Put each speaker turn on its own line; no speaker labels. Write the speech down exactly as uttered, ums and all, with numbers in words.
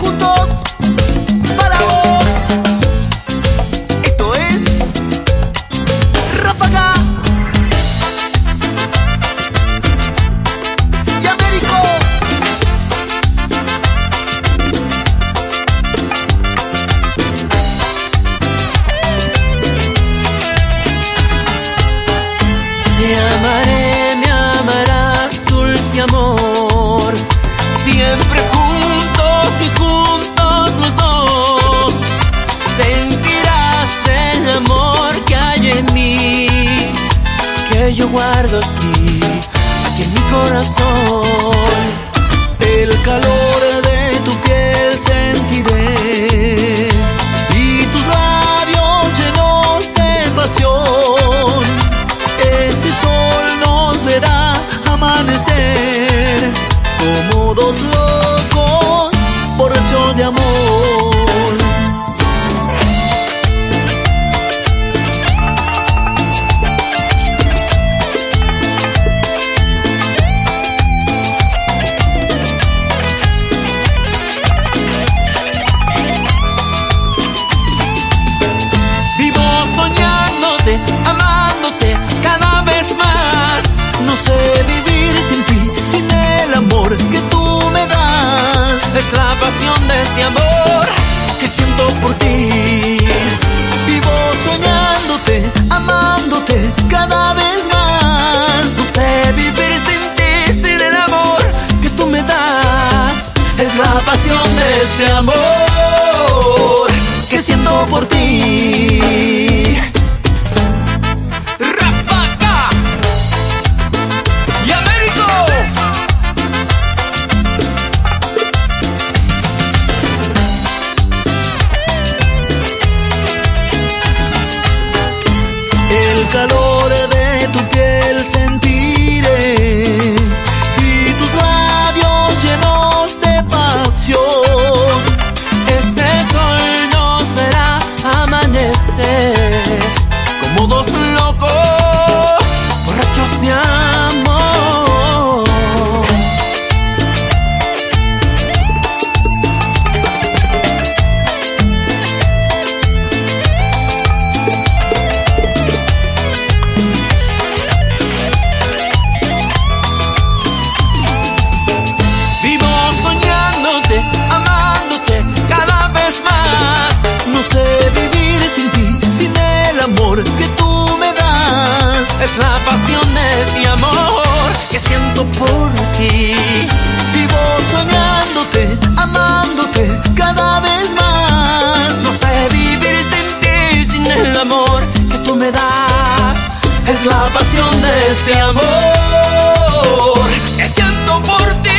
juntos para vos. Esto es Ráfaga y Américo.
Te amaré, me amarás, dulce amor, siempre juntos y juntos los dos. Sentirás el amor que hay en mí, que yo guardo aquí, aquí en mi corazón.
El calor de tu piel sentiré y tus labios llenos de pasión. Ese sol nos verá amanecer como dos locos borrachos de amor.
Vivo soñándote, amándote cada vez más.
No sé vivir sin ti, sin el amor que tú me das.
Es la pasión de este amor que siento por ti.
Vivo soñándote, amándote cada vez más.
No sé vivir sin ti, sin el amor que tú me das. Es la pasión de este amor que siento por ti. Ráfaga y Américo.
El calor de tu piel sentiré y tus labios llenos de pasión.
Ese sol nos verá amanecer como dos locos borrachos de amor. Vivo soñándote, amándote cada vez más.
No sé vivir sin ti, sin el amor que tú me das.
Es la pasión de este amor que siento por ti.
Vivo soñándote, amándote cada vez más.
No sé vivir sin ti, sin el amor que tú me das. Es la pasión de este amor que siento por ti.